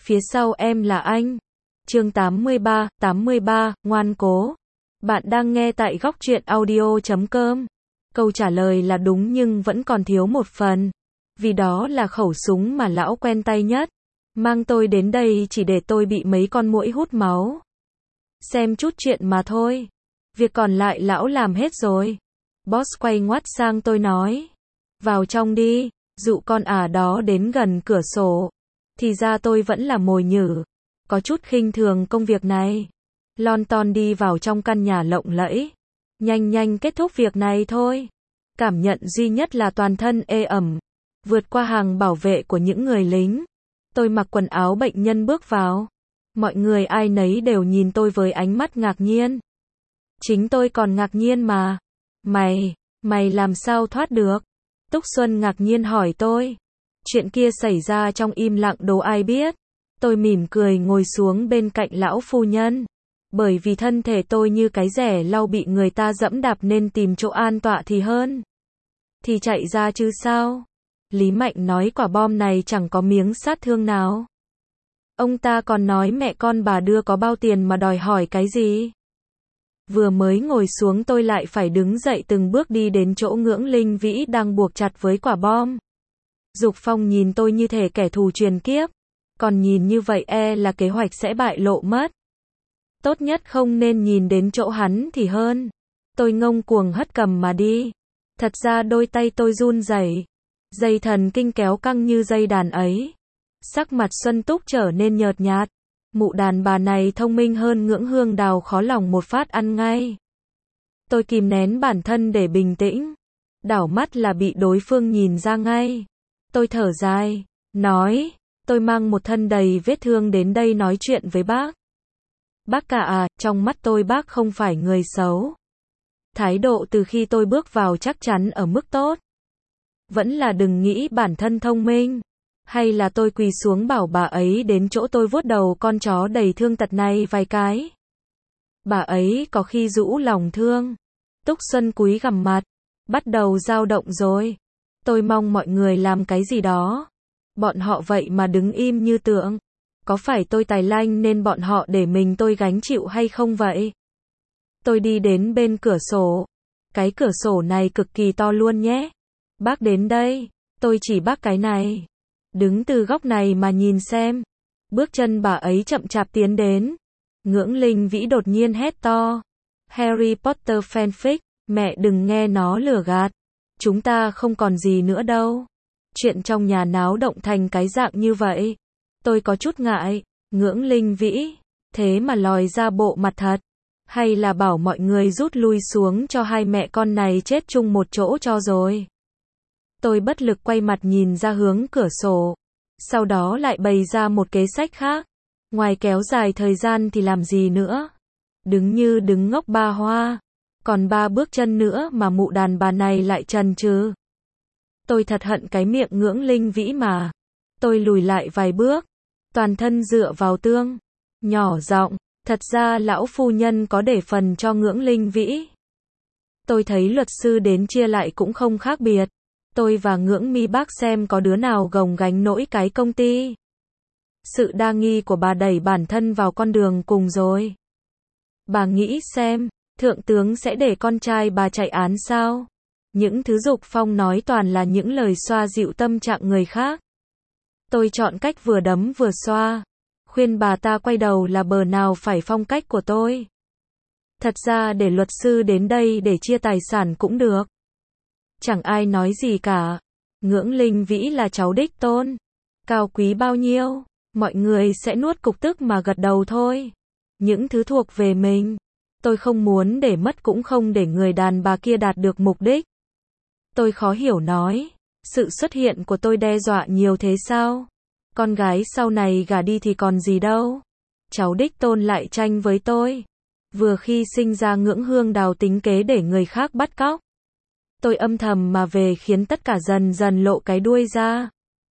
phía sau em là anh. Chương 83, ngoan cố. Bạn đang nghe tại góc truyện audio.com. Câu trả lời là đúng nhưng vẫn còn thiếu một phần. Vì đó là khẩu súng mà lão quen tay nhất. Mang tôi đến đây chỉ để tôi bị mấy con muỗi hút máu. Xem chút chuyện mà thôi. Việc còn lại lão làm hết rồi. Boss quay ngoắt sang tôi nói. Vào trong đi, dụ con đó đến gần cửa sổ. Thì ra tôi vẫn là mồi nhử. Có chút khinh thường công việc này. Lon ton đi vào trong căn nhà lộng lẫy. Nhanh kết thúc việc này thôi. Cảm nhận duy nhất là toàn thân ê ẩm. Vượt qua hàng bảo vệ của những người lính. Tôi mặc quần áo bệnh nhân bước vào. Mọi người ai nấy đều nhìn tôi với ánh mắt ngạc nhiên. Chính tôi còn ngạc nhiên mà. Mày làm sao thoát được? Túc Xuân ngạc nhiên hỏi tôi. Chuyện kia xảy ra trong im lặng đố ai biết. Tôi mỉm cười ngồi xuống bên cạnh lão phu nhân. Bởi vì thân thể tôi như cái rẻ lau bị người ta dẫm đạp nên tìm chỗ an tọa thì hơn. Thì chạy ra chứ sao? Lý Mạnh nói quả bom này chẳng có miếng sát thương nào. Ông ta còn nói mẹ con bà đưa có bao tiền mà đòi hỏi cái gì? Vừa mới ngồi xuống tôi lại phải đứng dậy từng bước đi đến chỗ Ngưỡng Linh Vĩ đang buộc chặt với quả bom. Dục Phong nhìn tôi như thể kẻ thù truyền kiếp. Còn nhìn như vậy là kế hoạch sẽ bại lộ mất. Tốt nhất không nên nhìn đến chỗ hắn thì hơn. Tôi ngông cuồng hất cầm mà đi. Thật ra đôi tay tôi run rẩy. Dây thần kinh kéo căng như dây đàn ấy. Sắc mặt Xuân Túc trở nên nhợt nhạt. Mụ đàn bà này thông minh hơn Ngưỡng Hương Đào khó lòng một phát ăn ngay. Tôi kìm nén bản thân để bình tĩnh. Đảo mắt là bị đối phương nhìn ra ngay. Tôi thở dài, nói, tôi mang một thân đầy vết thương đến đây nói chuyện với bác. Bác cả trong mắt tôi bác không phải người xấu. Thái độ từ khi tôi bước vào chắc chắn ở mức tốt. Vẫn là đừng nghĩ bản thân thông minh. Hay là tôi quỳ xuống bảo bà ấy đến chỗ tôi vuốt đầu con chó đầy thương tật này vài cái. Bà ấy có khi rũ lòng thương. Túc Xuân cúi gằm mặt. Bắt đầu dao động rồi. Tôi mong mọi người làm cái gì đó. Bọn họ vậy mà đứng im như tượng. Có phải tôi tài lanh nên bọn họ để mình tôi gánh chịu hay không vậy? Tôi đi đến bên cửa sổ. Cái cửa sổ này cực kỳ to luôn nhé. Bác đến đây. Tôi chỉ bác cái này. Đứng từ góc này mà nhìn xem. Bước chân bà ấy chậm chạp tiến đến. Ngưỡng Linh Vĩ đột nhiên hét to. Harry Potter fanfic, mẹ đừng nghe nó lừa gạt. Chúng ta không còn gì nữa đâu. Chuyện trong nhà náo động thành cái dạng như vậy. Tôi có chút ngại. Ngưỡng Linh Vĩ, thế mà lòi ra bộ mặt thật. Hay là bảo mọi người rút lui xuống cho hai mẹ con này chết chung một chỗ cho rồi. Tôi bất lực quay mặt nhìn ra hướng cửa sổ. Sau đó lại bày ra một kế sách khác. Ngoài kéo dài thời gian thì làm gì nữa. Đứng như đứng ngốc ba hoa. Còn 3 bước chân nữa mà mụ đàn bà này lại chần chừ. Tôi thật hận cái miệng Ngưỡng Linh Vĩ mà. Tôi lùi lại vài bước. Toàn thân dựa vào tường. Nhỏ giọng, thật ra lão phu nhân có để phần cho Ngưỡng Linh Vĩ. Tôi thấy luật sư đến chia lại cũng không khác biệt. Tôi và Ngưỡng Mi bác xem có đứa nào gồng gánh nổi cái công ty. Sự đa nghi của bà đẩy bản thân vào con đường cùng rồi. Bà nghĩ xem, thượng tướng sẽ để con trai bà chạy án sao? Những thứ Dục Phong nói toàn là những lời xoa dịu tâm trạng người khác. Tôi chọn cách vừa đấm vừa xoa. Khuyên bà ta quay đầu là bờ nào phải phong cách của tôi. Thật ra để luật sư đến đây để chia tài sản cũng được. Chẳng ai nói gì cả. Ngưỡng Linh Vĩ là cháu đích tôn. Cao quý bao nhiêu, mọi người sẽ nuốt cục tức mà gật đầu thôi. Những thứ thuộc về mình, tôi không muốn để mất cũng không để người đàn bà kia đạt được mục đích. Tôi khó hiểu nói, sự xuất hiện của tôi đe dọa nhiều thế sao? Con gái sau này gả đi thì còn gì đâu. Cháu đích tôn lại tranh với tôi. Vừa khi sinh ra Ngưỡng Hương Đào tính kế để người khác bắt cóc. Tôi âm thầm mà về khiến tất cả dần dần lộ cái đuôi ra.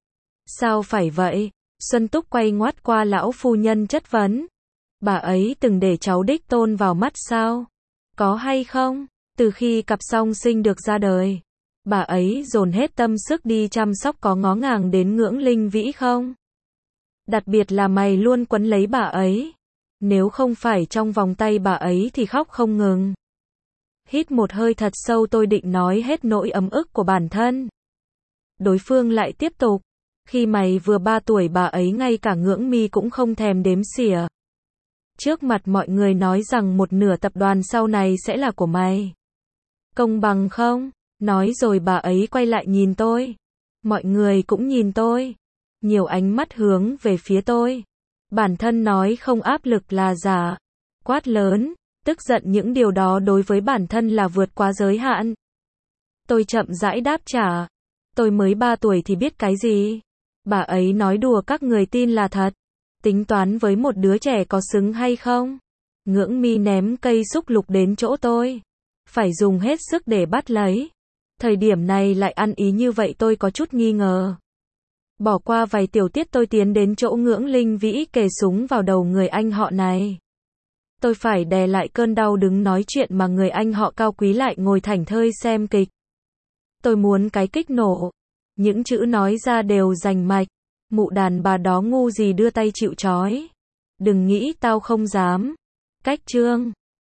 Sao phải vậy? Xuân Túc quay ngoắt qua lão phu nhân chất vấn. Bà ấy từng để cháu đích tôn vào mắt sao? Có hay không? Từ khi cặp song sinh được ra đời, bà ấy dồn hết tâm sức đi chăm sóc có ngó ngàng đến Ngưỡng Linh Vĩ không? Đặc biệt là mày luôn quấn lấy bà ấy. Nếu không phải trong vòng tay bà ấy thì khóc không ngừng. Hít một hơi thật sâu, tôi định nói hết nỗi ấm ức của bản thân. Đối phương lại tiếp tục. Khi mày vừa 3 tuổi bà ấy ngay cả ngưỡng mi cũng không thèm đếm xỉa. Trước mặt mọi người nói rằng một nửa tập đoàn sau này sẽ là của mày. Công bằng không? Nói rồi bà ấy quay lại nhìn tôi. Mọi người cũng nhìn tôi. Nhiều ánh mắt hướng về phía tôi. Bản thân nói không áp lực là giả. Quát lớn, tức giận những điều đó đối với bản thân là vượt quá giới hạn. Tôi chậm rãi đáp trả. Tôi mới 3 tuổi thì biết cái gì? Bà ấy nói đùa các người tin là thật. Tính toán với một đứa trẻ có xứng hay không? Ngưỡng mi ném cây xúc lục đến chỗ tôi. Phải dùng hết sức để bắt lấy. Thời điểm này lại ăn ý như vậy tôi có chút nghi ngờ. Bỏ qua vài tiểu tiết tôi tiến đến chỗ Ngưỡng Linh Vĩ kề súng vào đầu người anh họ này. Tôi phải đè lại cơn đau đứng nói chuyện mà người anh họ cao quý lại ngồi thảnh thơi xem kịch. Tôi muốn cái kích nổ. Những chữ nói ra đều rành mạch. Mụ đàn bà đó ngu gì đưa tay chịu trói. Đừng nghĩ tao không dám. Cách chương.